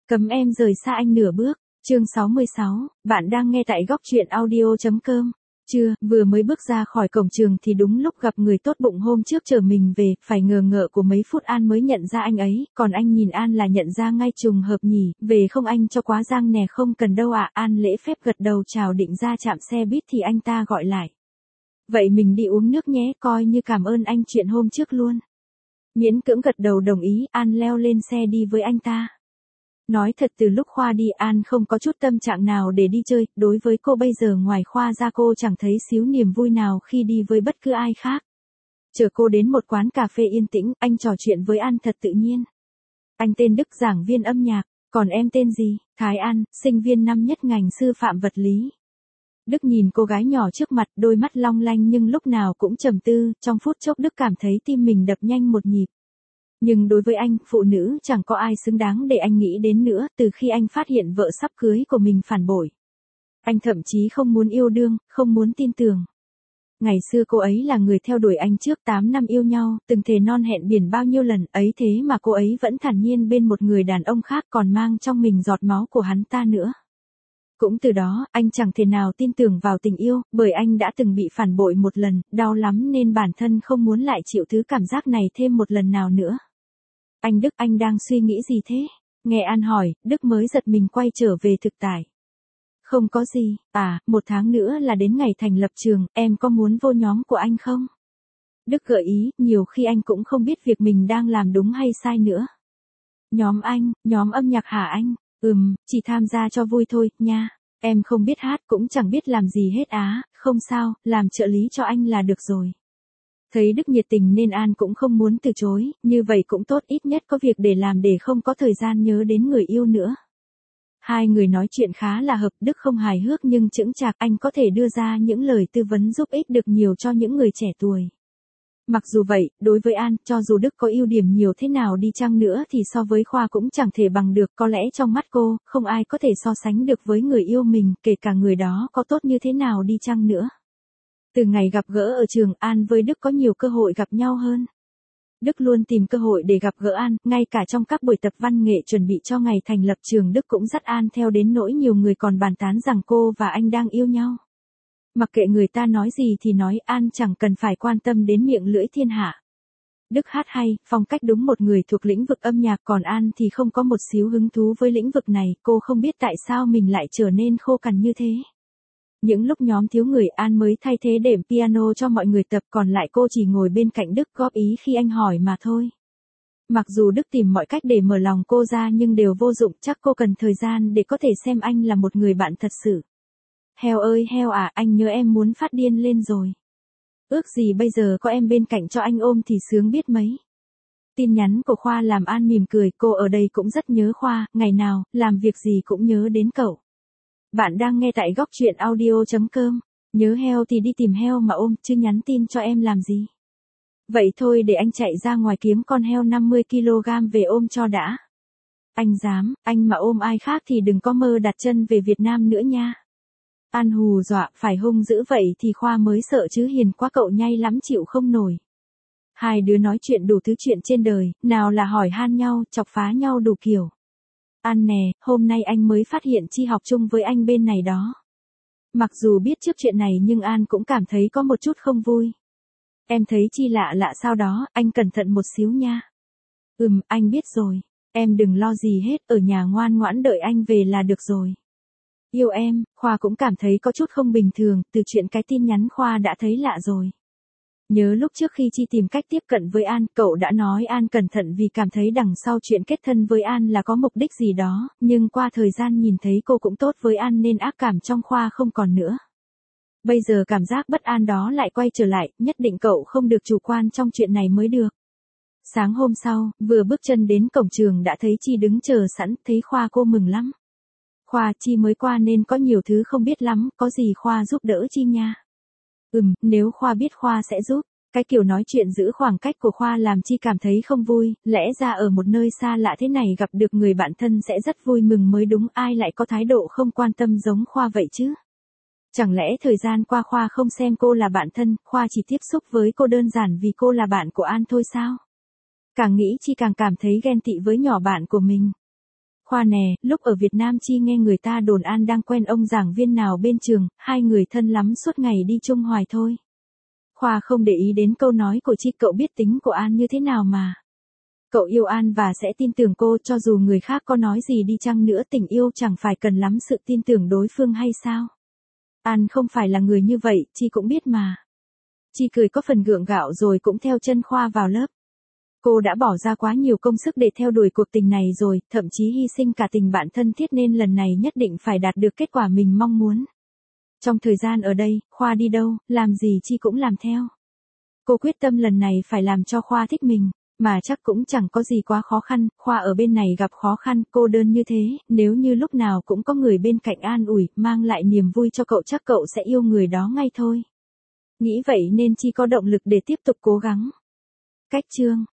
Cấm em rời xa anh nửa bước. Chương 66, bạn đang nghe tại góc truyện audio.com. Chưa, vừa mới bước ra khỏi cổng trường thì đúng lúc gặp người tốt bụng hôm trước chở mình về, phải ngờ ngợ của mấy phút An mới nhận ra anh ấy, còn anh nhìn An là nhận ra ngay trùng hợp nhỉ, về không anh cho quá giang nè, không cần đâu ạ. An lễ phép gật đầu chào định ra trạm xe buýt thì anh ta gọi lại. Vậy mình đi uống nước nhé, coi như cảm ơn anh chuyện hôm trước luôn. Miễn cưỡng gật đầu đồng ý, An leo lên xe đi với anh ta. Nói thật từ lúc Khoa đi An không có chút tâm trạng nào để đi chơi, đối với cô bây giờ ngoài Khoa ra cô chẳng thấy xíu niềm vui nào khi đi với bất cứ ai khác. Chờ cô đến một quán cà phê yên tĩnh, anh trò chuyện với An thật tự nhiên. Anh tên Đức, giảng viên âm nhạc, còn em tên gì? Thái An, sinh viên năm nhất ngành sư phạm vật lý. Đức nhìn cô gái nhỏ trước mặt, đôi mắt long lanh nhưng lúc nào cũng trầm tư, trong phút chốc Đức cảm thấy tim mình đập nhanh một nhịp. Nhưng đối với anh, phụ nữ chẳng có ai xứng đáng để anh nghĩ đến nữa, từ khi anh phát hiện vợ sắp cưới của mình phản bội. Anh thậm chí không muốn yêu đương, không muốn tin tưởng. Ngày xưa cô ấy là người theo đuổi anh trước 8 năm yêu nhau, từng thề non hẹn biển bao nhiêu lần, ấy thế mà cô ấy vẫn thản nhiên bên một người đàn ông khác còn mang trong mình giọt máu của hắn ta nữa. Cũng từ đó, anh chẳng thể nào tin tưởng vào tình yêu, bởi anh đã từng bị phản bội một lần, đau lắm nên bản thân không muốn lại chịu thứ cảm giác này thêm một lần nào nữa. Anh Đức, anh đang suy nghĩ gì thế? Nghe An hỏi, Đức mới giật mình quay trở về thực tại. Không có gì, 1 tháng nữa là đến ngày thành lập trường, em có muốn vô nhóm của anh không? Đức gợi ý, nhiều khi anh cũng không biết việc mình đang làm đúng hay sai nữa. Nhóm anh, nhóm âm nhạc hả anh? Chỉ tham gia cho vui thôi, nha. Em không biết hát cũng chẳng biết làm gì hết không sao, làm trợ lý cho anh là được rồi. Thấy Đức nhiệt tình nên An cũng không muốn từ chối, như vậy cũng tốt, ít nhất có việc để làm để không có thời gian nhớ đến người yêu nữa. Hai người nói chuyện khá là hợp, Đức không hài hước nhưng chững chạc, anh có thể đưa ra những lời tư vấn giúp ích được nhiều cho những người trẻ tuổi. Mặc dù vậy, đối với An, cho dù Đức có ưu điểm nhiều thế nào đi chăng nữa thì so với Khoa cũng chẳng thể bằng được, có lẽ trong mắt cô, không ai có thể so sánh được với người yêu mình, kể cả người đó có tốt như thế nào đi chăng nữa. Từ ngày gặp gỡ ở trường, An với Đức có nhiều cơ hội gặp nhau hơn. Đức luôn tìm cơ hội để gặp gỡ An, ngay cả trong các buổi tập văn nghệ chuẩn bị cho ngày thành lập trường Đức cũng dắt An theo đến nỗi nhiều người còn bàn tán rằng cô và anh đang yêu nhau. Mặc kệ người ta nói gì thì nói, An chẳng cần phải quan tâm đến miệng lưỡi thiên hạ. Đức hát hay, phong cách đúng một người thuộc lĩnh vực âm nhạc, còn An thì không có một xíu hứng thú với lĩnh vực này, cô không biết tại sao mình lại trở nên khô cằn như thế. Những lúc nhóm thiếu người An mới thay thế đệm piano cho mọi người tập, còn lại cô chỉ ngồi bên cạnh Đức góp ý khi anh hỏi mà thôi. Mặc dù Đức tìm mọi cách để mở lòng cô ra nhưng đều vô dụng, chắc cô cần thời gian để có thể xem anh là một người bạn thật sự. Heo ơi heo anh nhớ em muốn phát điên lên rồi. Ước gì bây giờ có em bên cạnh cho anh ôm thì sướng biết mấy. Tin nhắn của Khoa làm An mỉm cười, cô ở đây cũng rất nhớ Khoa, ngày nào, làm việc gì cũng nhớ đến cậu. Bạn đang nghe tại góc truyện audio.com. Nhớ heo thì đi tìm heo mà ôm, chứ nhắn tin cho em làm gì. Vậy thôi để anh chạy ra ngoài kiếm con heo 50kg về ôm cho đã. Anh dám, anh mà ôm ai khác thì đừng có mơ đặt chân về Việt Nam nữa nha. An hù dọa, phải hung dữ vậy thì Khoa mới sợ chứ hiền quá cậu nhây lắm chịu không nổi. Hai đứa nói chuyện đủ thứ chuyện trên đời, nào là hỏi han nhau, chọc phá nhau đủ kiểu. An nè, hôm nay anh mới phát hiện Chi học chung với anh bên này đó. Mặc dù biết trước chuyện này nhưng An cũng cảm thấy có một chút không vui. Em thấy Chi lạ lạ sao đó, anh cẩn thận một xíu nha. Anh biết rồi, em đừng lo gì hết, ở nhà ngoan ngoãn đợi anh về là được rồi. Yêu em, Khoa cũng cảm thấy có chút không bình thường, từ chuyện cái tin nhắn Khoa đã thấy lạ rồi. Nhớ lúc trước khi Chi tìm cách tiếp cận với An, cậu đã nói An cẩn thận vì cảm thấy đằng sau chuyện kết thân với An là có mục đích gì đó, nhưng qua thời gian nhìn thấy cô cũng tốt với An nên ác cảm trong Khoa không còn nữa. Bây giờ cảm giác bất an đó lại quay trở lại, nhất định cậu không được chủ quan trong chuyện này mới được. Sáng hôm sau, vừa bước chân đến cổng trường đã thấy Chi đứng chờ sẵn, thấy Khoa cô mừng lắm. Khoa, Chi mới qua nên có nhiều thứ không biết lắm, có gì Khoa giúp đỡ Chi nha. Nếu Khoa biết Khoa sẽ giúp. Cái kiểu nói chuyện giữ khoảng cách của Khoa làm Chi cảm thấy không vui, lẽ ra ở một nơi xa lạ thế này gặp được người bạn thân sẽ rất vui mừng mới đúng, ai lại có thái độ không quan tâm giống Khoa vậy chứ. Chẳng lẽ thời gian qua Khoa không xem cô là bạn thân, Khoa chỉ tiếp xúc với cô đơn giản vì cô là bạn của An thôi sao? Càng nghĩ Chi càng cảm thấy ghen tị với nhỏ bạn của mình. Khoa nè, lúc ở Việt Nam Chi nghe người ta đồn An đang quen ông giảng viên nào bên trường, hai người thân lắm suốt ngày đi chung hoài thôi. Khoa không để ý đến câu nói của Chi, cậu biết tính của An như thế nào mà. Cậu yêu An và sẽ tin tưởng cô cho dù người khác có nói gì đi chăng nữa, tình yêu chẳng phải cần lắm sự tin tưởng đối phương hay sao? An không phải là người như vậy, Chi cũng biết mà. Chi cười có phần gượng gạo rồi cũng theo chân Khoa vào lớp. Cô đã bỏ ra quá nhiều công sức để theo đuổi cuộc tình này rồi, thậm chí hy sinh cả tình bạn thân thiết nên lần này nhất định phải đạt được kết quả mình mong muốn. Trong thời gian ở đây, Khoa đi đâu, làm gì Chi cũng làm theo. Cô quyết tâm lần này phải làm cho Khoa thích mình, mà chắc cũng chẳng có gì quá khó khăn, Khoa ở bên này gặp khó khăn, cô đơn như thế, nếu như lúc nào cũng có người bên cạnh an ủi, mang lại niềm vui cho cậu chắc cậu sẽ yêu người đó ngay thôi. Nghĩ vậy nên Chi có động lực để tiếp tục cố gắng. Cách chương